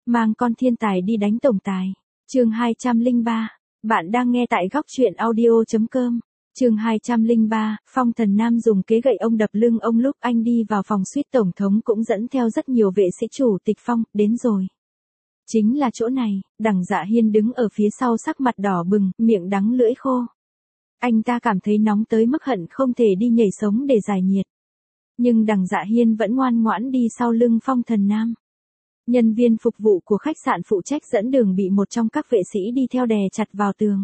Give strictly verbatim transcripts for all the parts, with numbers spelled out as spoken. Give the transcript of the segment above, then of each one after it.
Mang con thiên tài đi đánh tổng tài. Chương hai trăm lẻ ba. Bạn đang nghe tại góc truyện audio chấm com. Chương hai trăm lẻ ba, Phong Thần Nam dùng kế gậy ông đập lưng ông lúc anh đi vào phòng suýt tổng thống cũng dẫn theo rất nhiều vệ sĩ. Chủ tịch Phong, đến rồi. Chính là chỗ này. Đằng Dạ Hiên đứng ở phía sau sắc mặt đỏ bừng, miệng đắng lưỡi khô. Anh ta cảm thấy nóng tới mức hận không thể đi nhảy sống để giải nhiệt. Nhưng đằng Dạ Hiên vẫn ngoan ngoãn đi sau lưng Phong Thần Nam. Nhân viên phục vụ của khách sạn phụ trách dẫn đường bị một trong các vệ sĩ đi theo đè chặt vào tường.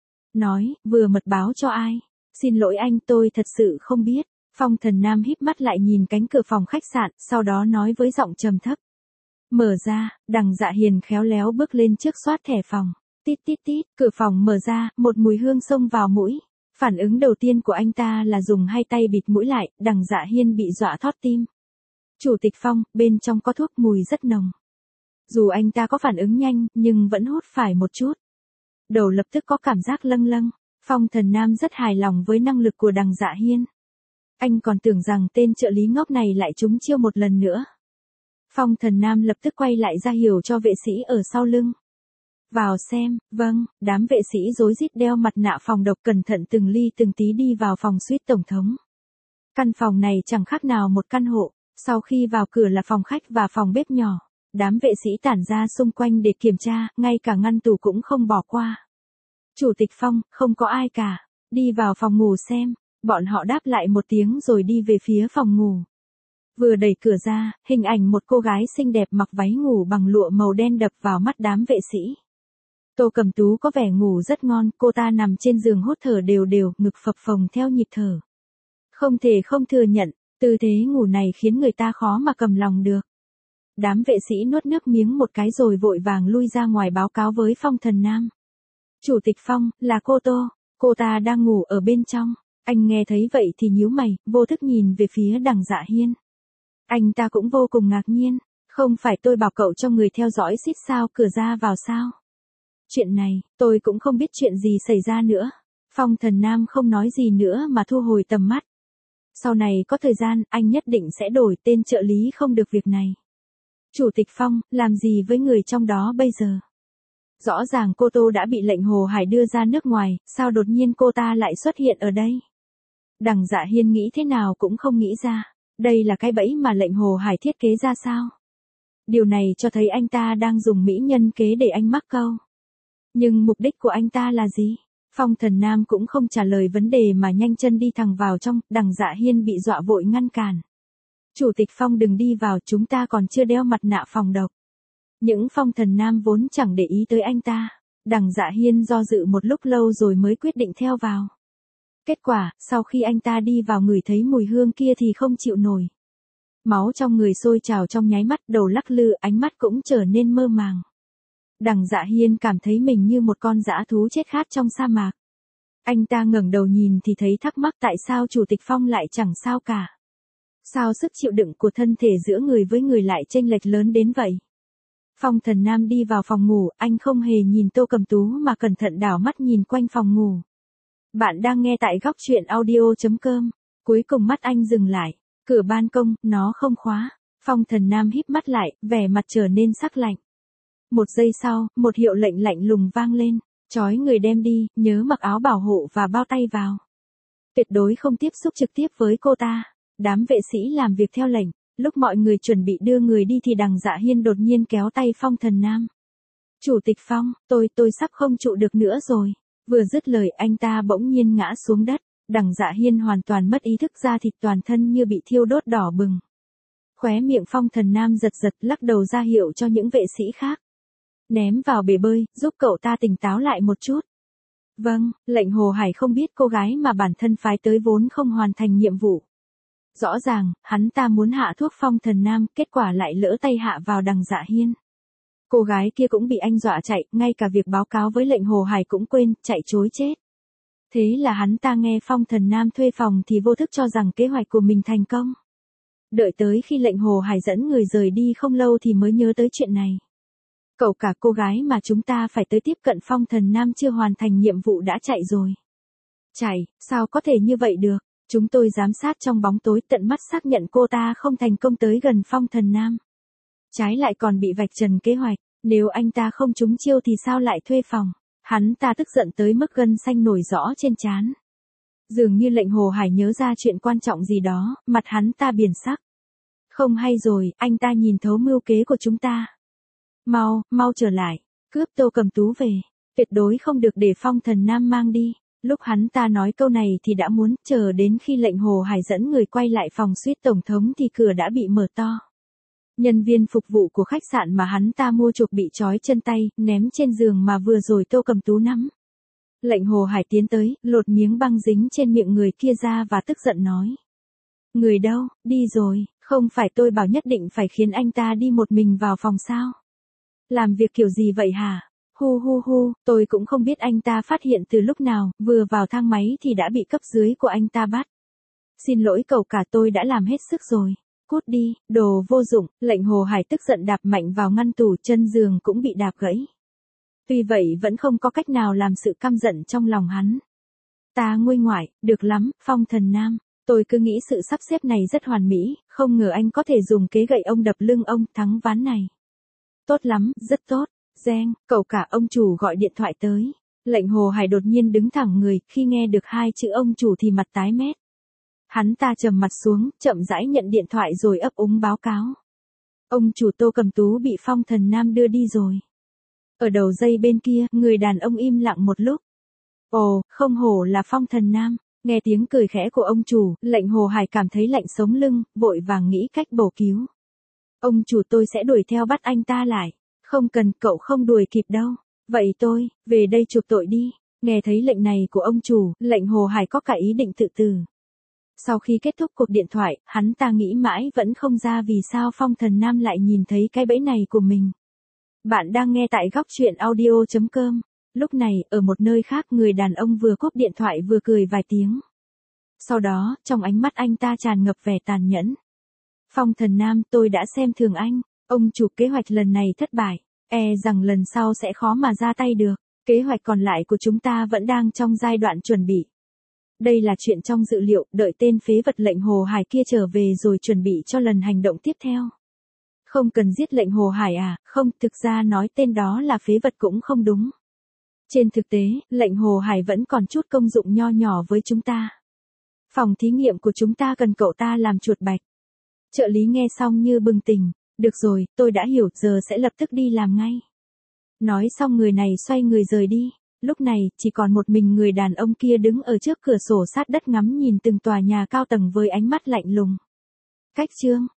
Nói, vừa mật báo cho ai? Xin lỗi anh, tôi thật sự không biết. Phong Thần Nam híp mắt lại nhìn cánh cửa phòng khách sạn, sau đó nói với giọng trầm thấp. Mở ra. Đằng Dạ Hiên khéo léo bước lên trước soát thẻ phòng. Tít tít tít, cửa phòng mở ra, một mùi hương xông vào mũi. Phản ứng đầu tiên của anh ta là dùng hai tay bịt mũi lại, đằng Dạ Hiên bị dọa thót tim. Chủ tịch Phong, bên trong có thuốc mùi rất nồng. Dù anh ta có phản ứng nhanh, nhưng vẫn hút phải một chút. Đầu lập tức có cảm giác lâng lâng. Phong Thần Nam rất hài lòng với năng lực của đằng Dạ Hiên. Anh còn tưởng rằng tên trợ lý ngốc này lại trúng chiêu một lần nữa. Phong Thần Nam lập tức quay lại ra hiệu cho vệ sĩ ở sau lưng. Vào xem. Vâng. Đám vệ sĩ rối rít đeo mặt nạ phòng độc cẩn thận từng ly từng tí đi vào phòng suýt tổng thống. Căn phòng này chẳng khác nào một căn hộ. Sau khi vào cửa là phòng khách và phòng bếp nhỏ. Đám vệ sĩ tản ra xung quanh để kiểm tra, ngay cả ngăn tủ cũng không bỏ qua. Chủ tịch Phong, không có ai cả. Đi vào phòng ngủ xem. Bọn họ đáp lại một tiếng rồi đi về phía phòng ngủ. Vừa đẩy cửa ra, hình ảnh một cô gái xinh đẹp mặc váy ngủ bằng lụa màu đen đập vào mắt đám vệ sĩ. Tô Cẩm Tú có vẻ ngủ rất ngon, cô ta nằm trên giường hốt thở đều đều, ngực phập phồng theo nhịp thở. Không thể không thừa nhận, tư thế ngủ này khiến người ta khó mà cầm lòng được. Đám vệ sĩ nuốt nước miếng một cái rồi vội vàng lui ra ngoài báo cáo với Phong Thần Nam. Chủ tịch Phong, là cô Tô, cô ta đang ngủ ở bên trong. Anh nghe thấy vậy thì nhíu mày, vô thức nhìn về phía đằng Dạ Hiên. Anh ta cũng vô cùng ngạc nhiên, không phải tôi bảo cậu cho người theo dõi xít sao cửa ra vào sao? Chuyện này, tôi cũng không biết chuyện gì xảy ra nữa. Phong Thần Nam không nói gì nữa mà thu hồi tầm mắt. Sau này có thời gian, anh nhất định sẽ đổi tên trợ lý không được việc này. Chủ tịch Phong, làm gì với người trong đó bây giờ? Rõ ràng cô Tô đã bị lệnh Hồ Hải đưa ra nước ngoài, sao đột nhiên cô ta lại xuất hiện ở đây? Đằng Dạ Hiên nghĩ thế nào cũng không nghĩ ra. Đây là cái bẫy mà lệnh Hồ Hải thiết kế ra sao? Điều này cho thấy anh ta đang dùng mỹ nhân kế để anh mắc câu. Nhưng mục đích của anh ta là gì? Phong Thần Nam cũng không trả lời vấn đề mà nhanh chân đi thẳng vào trong, đằng Dạ Hiên bị dọa vội ngăn cản. Chủ tịch Phong đừng đi vào, chúng ta còn chưa đeo mặt nạ phòng độc. Những Phong Thần Nam vốn chẳng để ý tới anh ta. Đằng Dạ Hiên do dự một lúc lâu rồi mới quyết định theo vào. Kết quả, sau khi anh ta đi vào ngửi thấy mùi hương kia thì không chịu nổi. Máu trong người sôi trào trong nháy mắt, đầu lắc lư, ánh mắt cũng trở nên mơ màng. Đằng Dạ Hiên cảm thấy mình như một con dã thú chết khát trong sa mạc. Anh ta ngẩng đầu nhìn thì thấy thắc mắc tại sao Chủ tịch Phong lại chẳng sao cả. Sao sức chịu đựng của thân thể giữa người với người lại chênh lệch lớn đến vậy? Phong Thần Nam đi vào phòng ngủ, anh không hề nhìn Tô Cẩm Tú mà cẩn thận đảo mắt nhìn quanh phòng ngủ. Bạn đang nghe tại góc truyện audio chấm com. Cuối cùng mắt anh dừng lại. Cửa ban công, nó không khóa. Phong Thần Nam híp mắt lại, vẻ mặt trở nên sắc lạnh. Một giây sau, một hiệu lệnh lạnh lùng vang lên. Chói người đem đi, nhớ mặc áo bảo hộ và bao tay vào. Tuyệt đối không tiếp xúc trực tiếp với cô ta. Đám vệ sĩ làm việc theo lệnh. Lúc mọi người chuẩn bị đưa người đi thì đằng Dạ Hiên đột nhiên kéo tay Phong Thần Nam. Chủ tịch Phong, tôi, tôi sắp không trụ được nữa rồi. Vừa dứt lời anh ta bỗng nhiên ngã xuống đất. Đằng Dạ Hiên hoàn toàn mất ý thức, da thịt toàn thân như bị thiêu đốt đỏ bừng. Khóe miệng Phong Thần Nam giật giật, lắc đầu ra hiệu cho những vệ sĩ khác. Ném vào bể bơi, giúp cậu ta tỉnh táo lại một chút. Vâng, lệnh Hồ Hải không biết cô gái mà bản thân phái tới vốn không hoàn thành nhiệm vụ. Rõ ràng, hắn ta muốn hạ thuốc Phong Thần Nam, kết quả lại lỡ tay hạ vào đằng Dạ Hiên. Cô gái kia cũng bị anh dọa chạy, ngay cả việc báo cáo với lệnh Hồ Hải cũng quên, chạy trối chết. Thế là hắn ta nghe Phong Thần Nam thuê phòng thì vô thức cho rằng kế hoạch của mình thành công. Đợi tới khi lệnh Hồ Hải dẫn người rời đi không lâu thì mới nhớ tới chuyện này. Cậu cả cô gái mà chúng ta phải tới tiếp cận Phong Thần Nam chưa hoàn thành nhiệm vụ đã chạy rồi. Chạy, sao có thể như vậy được? Chúng tôi giám sát trong bóng tối tận mắt xác nhận cô ta không thành công tới gần Phong Thần Nam. Trái lại còn bị vạch trần kế hoạch. Nếu anh ta không trúng chiêu thì sao lại thuê phòng? Hắn ta tức giận tới mức gân xanh nổi rõ trên trán. Dường như lệnh Hồ Hải nhớ ra chuyện quan trọng gì đó, mặt hắn ta biển sắc. Không hay rồi, anh ta nhìn thấu mưu kế của chúng ta. Mau, mau trở lại, cướp Tô Cầm Tú về, tuyệt đối không được để Phong Thần Nam mang đi. Lúc hắn ta nói câu này thì đã muốn, chờ đến khi lệnh Hồ Hải dẫn người quay lại phòng suýt tổng thống thì cửa đã bị mở to. Nhân viên phục vụ của khách sạn mà hắn ta mua chuộc bị trói chân tay, ném trên giường mà vừa rồi Tô Cầm Tú nắm. Lệnh Hồ Hải tiến tới, lột miếng băng dính trên miệng người kia ra và tức giận nói. Người đâu, đi rồi, không phải tôi bảo nhất định phải khiến anh ta đi một mình vào phòng sao? Làm việc kiểu gì vậy hả? Hu hu hu, tôi cũng không biết anh ta phát hiện từ lúc nào, vừa vào thang máy thì đã bị cấp dưới của anh ta bắt. Xin lỗi cậu cả, tôi đã làm hết sức rồi. Cút đi, đồ vô dụng, lệnh Hồ Hải tức giận đạp mạnh vào ngăn tủ, chân giường cũng bị đạp gãy. Tuy vậy vẫn không có cách nào làm sự căm giận trong lòng hắn. Ta nguôi ngoại, được lắm, Phong Thần Nam, tôi cứ nghĩ sự sắp xếp này rất hoàn mỹ, không ngờ anh có thể dùng kế gậy ông đập lưng ông thắng ván này. Tốt lắm, rất tốt. Giang, cậu cả, ông chủ gọi điện thoại tới. Lệnh Hồ Hải đột nhiên đứng thẳng người, khi nghe được hai chữ ông chủ thì mặt tái mét. Hắn ta trầm mặt xuống, chậm rãi nhận điện thoại rồi ấp úng báo cáo. Ông chủ Tô Cầm Tú bị Phong Thần Nam đưa đi rồi. Ở đầu dây bên kia, người đàn ông im lặng một lúc. Ồ, không hổ là Phong Thần Nam. Nghe tiếng cười khẽ của ông chủ, lệnh Hồ Hải cảm thấy lạnh sống lưng, vội vàng nghĩ cách bổ cứu. Ông chủ, tôi sẽ đuổi theo bắt anh ta lại. Không cần, cậu không đuổi kịp đâu. Vậy tôi, về đây chuộc tội đi. Nghe thấy lệnh này của ông chủ, lệnh Hồ Hải có cả ý định tự tử. Sau khi kết thúc cuộc điện thoại, hắn ta nghĩ mãi vẫn không ra vì sao Phong Thần Nam lại nhìn thấy cái bẫy này của mình. Bạn đang nghe tại góc truyện audio chấm com. Lúc này, ở một nơi khác, người đàn ông vừa cúp điện thoại vừa cười vài tiếng. Sau đó, trong ánh mắt anh ta tràn ngập vẻ tàn nhẫn. Phong Thần Nam, tôi đã xem thường anh. Ông chủ, kế hoạch lần này thất bại. E rằng lần sau sẽ khó mà ra tay được. Kế hoạch còn lại của chúng ta vẫn đang trong giai đoạn chuẩn bị. Đây là chuyện trong dự liệu, đợi tên phế vật lệnh Hồ Hải kia trở về rồi chuẩn bị cho lần hành động tiếp theo. Không cần giết lệnh Hồ Hải à, không, thực ra nói tên đó là phế vật cũng không đúng. Trên thực tế, lệnh Hồ Hải vẫn còn chút công dụng nho nhỏ với chúng ta. Phòng thí nghiệm của chúng ta cần cậu ta làm chuột bạch. Trợ lý nghe xong như bừng tỉnh. Được rồi, tôi đã hiểu, giờ sẽ lập tức đi làm ngay. Nói xong người này xoay người rời đi. Lúc này, chỉ còn một mình người đàn ông kia đứng ở trước cửa sổ sát đất ngắm nhìn từng tòa nhà cao tầng với ánh mắt lạnh lùng. Cách chương